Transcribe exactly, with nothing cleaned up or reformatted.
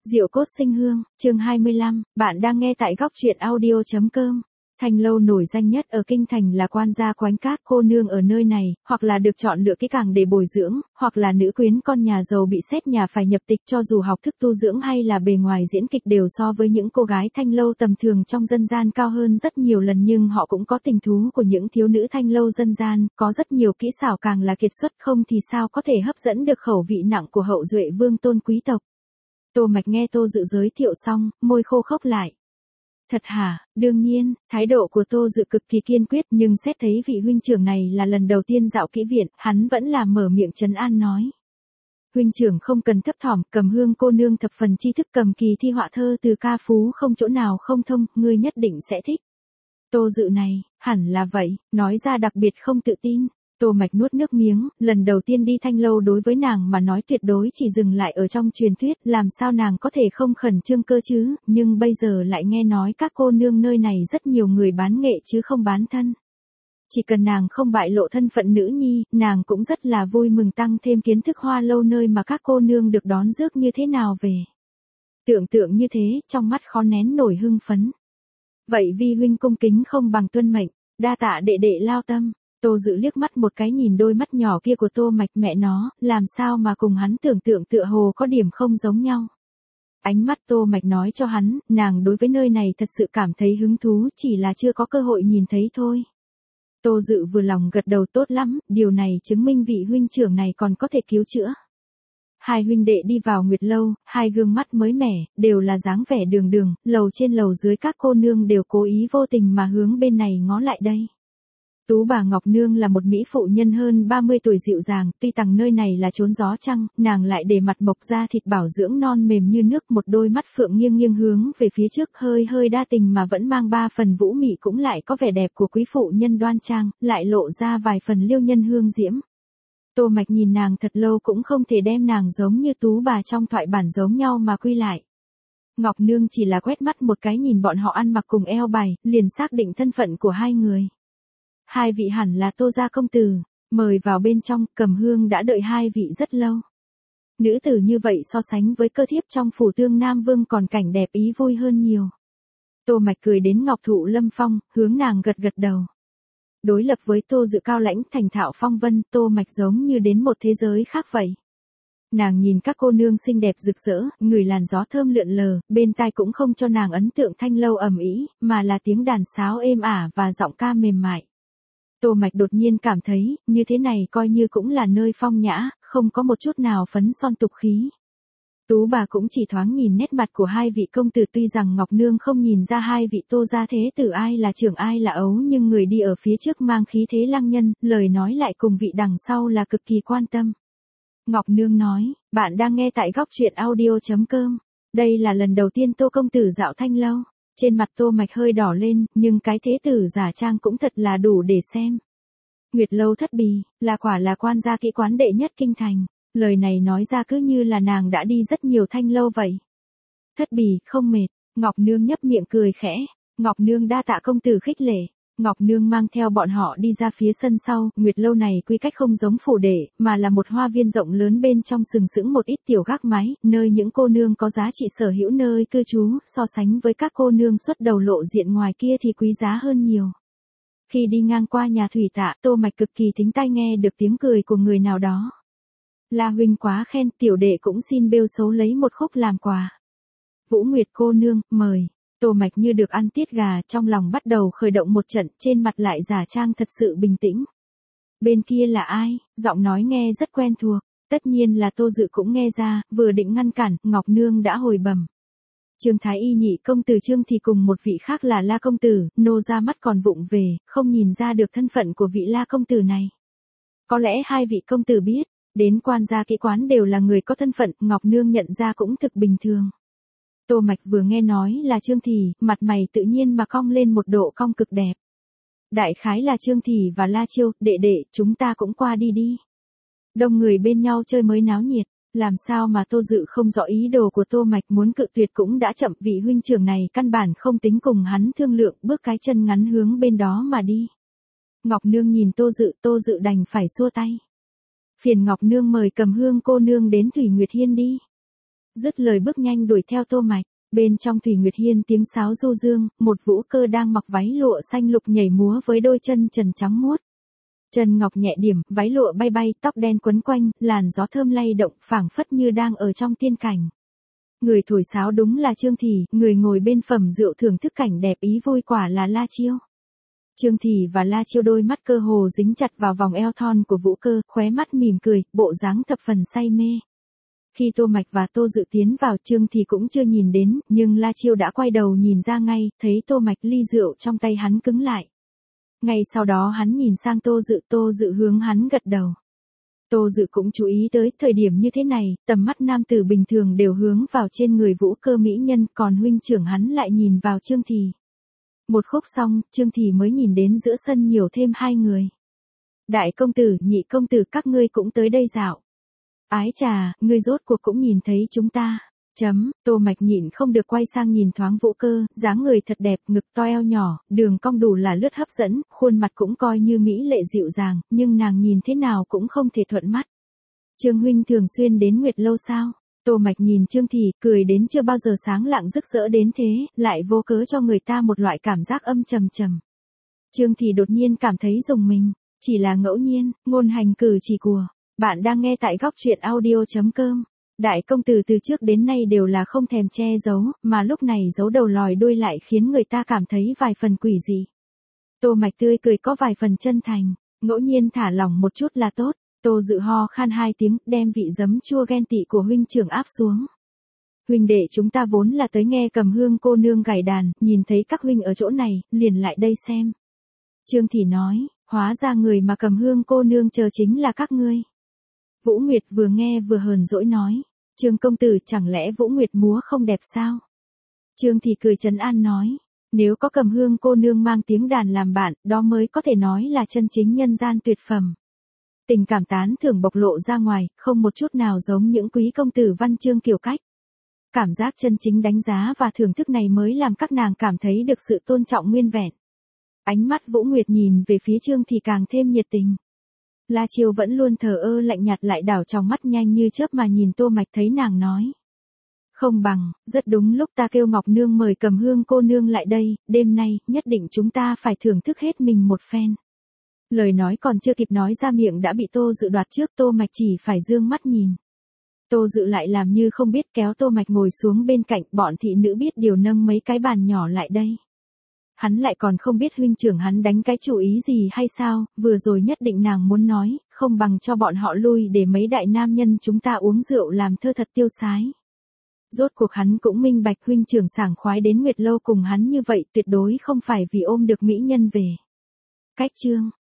Diệu cốt sinh hương, chương hai mươi lăm, bạn đang nghe tại góc truyện audio chấm com. Thanh lâu nổi danh nhất ở kinh thành là quan gia quánh các cô nương ở nơi này, hoặc là được chọn lựa kỹ càng để bồi dưỡng, hoặc là nữ quyến con nhà giàu bị xét nhà phải nhập tịch, cho dù học thức tu dưỡng hay là bề ngoài diễn kịch đều so với những cô gái thanh lâu tầm thường trong dân gian cao hơn rất nhiều lần, nhưng họ cũng có tình thú của những thiếu nữ thanh lâu dân gian, có rất nhiều kỹ xảo, càng là kiệt xuất, không thì sao có thể hấp dẫn được khẩu vị nặng của hậu duệ vương tôn quý tộc. Tô Mạch nghe Tô Dự giới thiệu xong, môi khô khốc lại. Thật hả? Đương nhiên, thái độ của Tô Dự cực kỳ kiên quyết, nhưng xét thấy vị huynh trưởng này là lần đầu tiên dạo kỹ viện, hắn vẫn là mở miệng trấn an nói. Huynh trưởng không cần thấp thỏm, Cầm Hương cô nương thập phần tri thức, cầm kỳ thi họa thơ từ ca phú không chỗ nào không thông, ngươi nhất định sẽ thích. Tô Dự này, hẳn là vậy, nói ra đặc biệt không tự tin. Tô Mạch nuốt nước miếng, lần đầu tiên đi thanh lâu đối với nàng mà nói tuyệt đối chỉ dừng lại ở trong truyền thuyết, làm sao nàng có thể không khẩn trương cơ chứ, nhưng bây giờ lại nghe nói các cô nương nơi này rất nhiều người bán nghệ chứ không bán thân. Chỉ cần nàng không bại lộ thân phận nữ nhi, nàng cũng rất là vui mừng tăng thêm kiến thức hoa lâu nơi mà các cô nương được đón rước như thế nào về. Tưởng tượng như thế, trong mắt khó nén nổi hưng phấn. Vậy vi huynh cung kính không bằng tuân mệnh, đa tạ đệ đệ lao tâm. Tô Dự liếc mắt một cái nhìn đôi mắt nhỏ kia của Tô Mạch, mẹ nó, làm sao mà cùng hắn tưởng tượng tựa hồ có điểm không giống nhau. Ánh mắt Tô Mạch nói cho hắn, nàng đối với nơi này thật sự cảm thấy hứng thú, chỉ là chưa có cơ hội nhìn thấy thôi. Tô Dự vừa lòng gật đầu, tốt lắm, điều này chứng minh vị huynh trưởng này còn có thể cứu chữa. Hai huynh đệ đi vào Nguyệt lâu, hai gương mắt mới mẻ, đều là dáng vẻ đường đường, lầu trên lầu dưới các cô nương đều cố ý vô tình mà hướng bên này ngó lại đây. Tú bà Ngọc Nương là một mỹ phụ nhân hơn ba mươi tuổi dịu dàng, tuy rằng nơi này là chốn gió trăng, nàng lại để mặt mộc da thịt bảo dưỡng non mềm như nước, một đôi mắt phượng nghiêng nghiêng hướng về phía trước, hơi hơi đa tình mà vẫn mang ba phần vũ mị, cũng lại có vẻ đẹp của quý phụ nhân đoan trang, lại lộ ra vài phần liêu nhân hương diễm. Tô Mạch nhìn nàng thật lâu cũng không thể đem nàng giống như tú bà trong thoại bản giống nhau mà quy lại. Ngọc Nương chỉ là quét mắt một cái nhìn bọn họ ăn mặc cùng eo bài, liền xác định thân phận của hai người. Hai vị hẳn là Tô gia công tử, mời vào bên trong, Cầm Hương đã đợi hai vị rất lâu. Nữ tử như vậy so sánh với cơ thiếp trong phủ Tương Nam Vương còn cảnh đẹp ý vui hơn nhiều. Tô Mạch cười đến ngọc thụ lâm phong, hướng nàng gật gật đầu. Đối lập với Tô Dự cao lãnh thành thạo phong vân, Tô Mạch giống như đến một thế giới khác vậy. Nàng nhìn các cô nương xinh đẹp rực rỡ, ngửi làn gió thơm lượn lờ, bên tai cũng không cho nàng ấn tượng thanh lâu ầm ĩ, mà là tiếng đàn sáo êm ả và giọng ca mềm mại. Tô Mạch đột nhiên cảm thấy, như thế này coi như cũng là nơi phong nhã, không có một chút nào phấn son tục khí. Tú bà cũng chỉ thoáng nhìn nét mặt của hai vị công tử, tuy rằng Ngọc Nương không nhìn ra hai vị Tô gia thế tử ai là trưởng ai là ấu, nhưng người đi ở phía trước mang khí thế lăng nhân, lời nói lại cùng vị đằng sau là cực kỳ quan tâm. Ngọc Nương nói, bạn đang nghe tại góc truyện audio chấm com. Đây là lần đầu tiên Tô công tử dạo thanh lâu. Trên mặt Tô Mạch hơi đỏ lên, nhưng cái thế tử giả trang cũng thật là đủ để xem. Nguyệt lâu thất bì, là quả là quan gia kỹ quán đệ nhất kinh thành. Lời này nói ra cứ như là nàng đã đi rất nhiều thanh lâu vậy. Thất bì, không mệt. Ngọc Nương nhấp miệng cười khẽ. Ngọc Nương đa tạ công tử khích lệ. Ngọc Nương mang theo bọn họ đi ra phía sân sau, Nguyệt lâu này quy cách không giống phủ đệ, mà là một hoa viên rộng lớn, bên trong sừng sững một ít tiểu gác mái, nơi những cô nương có giá trị sở hữu nơi cư trú, so sánh với các cô nương xuất đầu lộ diện ngoài kia thì quý giá hơn nhiều. Khi đi ngang qua nhà thủy tạ, Tô Mạch cực kỳ thính tai nghe được tiếng cười của người nào đó. La huynh quá khen, tiểu đệ cũng xin bêu xấu lấy một khúc làm quà. Vũ Nguyệt cô nương, mời. Tô Mạch như được ăn tiết gà, trong lòng bắt đầu khởi động một trận, trên mặt lại giả trang thật sự bình tĩnh. Bên kia là ai? Giọng nói nghe rất quen thuộc. Tất nhiên là Tô Dự cũng nghe ra, vừa định ngăn cản, Ngọc Nương đã hồi bẩm. Trương Thái Y nhị công tử Trương thì cùng một vị khác là La công tử, nô ra mắt còn vụng về, không nhìn ra được thân phận của vị La công tử này. Có lẽ hai vị công tử biết, đến quan gia kỹ quán đều là người có thân phận, Ngọc Nương nhận ra cũng thực bình thường. Tô Mạch vừa nghe nói là Trương Thì, mặt mày tự nhiên mà cong lên một độ cong cực đẹp. Đại khái là Trương Thì và La Chiêu, đệ đệ, chúng ta cũng qua đi đi. Đông người bên nhau chơi mới náo nhiệt, làm sao mà Tô Dự không rõ ý đồ của Tô Mạch, muốn cự tuyệt cũng đã chậm, vị huynh trưởng này căn bản không tính cùng hắn thương lượng, bước cái chân ngắn hướng bên đó mà đi. Ngọc Nương nhìn Tô Dự, Tô Dự đành phải xua tay. Phiền Ngọc Nương mời Cầm Hương cô nương đến Thủy Nguyệt Hiên đi. Dứt lời bước nhanh đuổi theo Tô Mạch. Bên trong Thủy Nguyệt Hiên tiếng sáo du dương, một Vũ Cơ đang mặc váy lụa xanh lục nhảy múa với đôi chân trần trắng muốt. Chân ngọc nhẹ điểm, váy lụa bay bay, tóc đen quấn quanh, làn gió thơm lay động, phảng phất như đang ở trong tiên cảnh. Người thổi sáo đúng là Trương Thị, người ngồi bên phẩm rượu thưởng thức cảnh đẹp ý vui quả là La Chiêu. Trương Thị và La Chiêu đôi mắt cơ hồ dính chặt vào vòng eo thon của Vũ Cơ, khóe mắt mỉm cười, bộ dáng thập phần say mê. Khi Tô Mạch và Tô Dự tiến vào, Trương Thị cũng chưa nhìn đến, nhưng La Chiêu đã quay đầu nhìn ra ngay, thấy Tô Mạch ly rượu trong tay hắn cứng lại. Ngay sau đó hắn nhìn sang Tô Dự, Tô Dự hướng hắn gật đầu. Tô Dự cũng chú ý tới, thời điểm như thế này, tầm mắt nam tử bình thường đều hướng vào trên người Vũ Cơ mỹ nhân, còn huynh trưởng hắn lại nhìn vào Trương Thị. Một khúc xong, Trương Thị mới nhìn đến giữa sân nhiều thêm hai người. Đại công tử, nhị công tử, các ngươi cũng tới đây dạo. Ái chà, ngươi rốt cuộc cũng nhìn thấy chúng ta. Chấm, Tô Mạch nhịn không được quay sang nhìn thoáng Vũ Cơ, dáng người thật đẹp, ngực to eo nhỏ, đường cong đủ là lướt hấp dẫn, khuôn mặt cũng coi như mỹ lệ dịu dàng, nhưng nàng nhìn thế nào cũng không thể thuận mắt. Trương huynh thường xuyên đến Nguyệt lâu sao? Tô Mạch nhìn Trương Thị, cười đến chưa bao giờ sáng lạng rực rỡ đến thế, lại vô cớ cho người ta một loại cảm giác âm trầm trầm. Trương Thị đột nhiên cảm thấy rùng mình, chỉ là ngẫu nhiên, ngôn hành cử chỉ của. Bạn đang nghe tại góc truyện audio chấm com. Đại công tử từ trước đến nay đều là không thèm che giấu, mà lúc này giấu đầu lòi đuôi lại khiến người ta cảm thấy vài phần quỷ dị. Tô Mạch tươi cười có vài phần chân thành, ngẫu nhiên thả lỏng một chút là tốt. Tô Dự ho khan hai tiếng, đem vị giấm chua ghen tị của huynh trưởng áp xuống. Huynh đệ chúng ta vốn là tới nghe Cầm Hương cô nương gảy đàn, nhìn thấy các huynh ở chỗ này, liền lại đây xem. Trương Thị nói, hóa ra người mà Cầm Hương cô nương chờ chính là các ngươi. Vũ Nguyệt vừa nghe vừa hờn dỗi nói, Trương công tử chẳng lẽ Vũ Nguyệt múa không đẹp sao? Trương Thị cười trấn an nói, nếu có Cầm Hương cô nương mang tiếng đàn làm bạn, đó mới có thể nói là chân chính nhân gian tuyệt phẩm. Tình cảm tán thưởng bộc lộ ra ngoài, không một chút nào giống những quý công tử văn chương kiểu cách. Cảm giác chân chính đánh giá và thưởng thức này mới làm các nàng cảm thấy được sự tôn trọng nguyên vẹn. Ánh mắt Vũ Nguyệt nhìn về phía Trương Thị càng thêm nhiệt tình. La Chiêu vẫn luôn thờ ơ lạnh nhạt lại đảo trong mắt nhanh như chớp mà nhìn Tô Mạch, thấy nàng nói. Không bằng, rất đúng lúc ta kêu Ngọc Nương mời Cầm Hương cô nương lại đây, đêm nay, nhất định chúng ta phải thưởng thức hết mình một phen. Lời nói còn chưa kịp nói ra miệng đã bị Tô Dự đoạt trước, Tô Mạch chỉ phải dương mắt nhìn. Tô Dự lại làm như không biết, kéo Tô Mạch ngồi xuống bên cạnh, bọn thị nữ biết điều nâng mấy cái bàn nhỏ lại đây. Hắn lại còn không biết huynh trưởng hắn đánh cái chủ ý gì hay sao, vừa rồi nhất định nàng muốn nói, không bằng cho bọn họ lui để mấy đại nam nhân chúng ta uống rượu làm thơ thật tiêu sái. Rốt cuộc hắn cũng minh bạch huynh trưởng sảng khoái đến Nguyệt lâu cùng hắn như vậy tuyệt đối không phải vì ôm được mỹ nhân về. Cách chương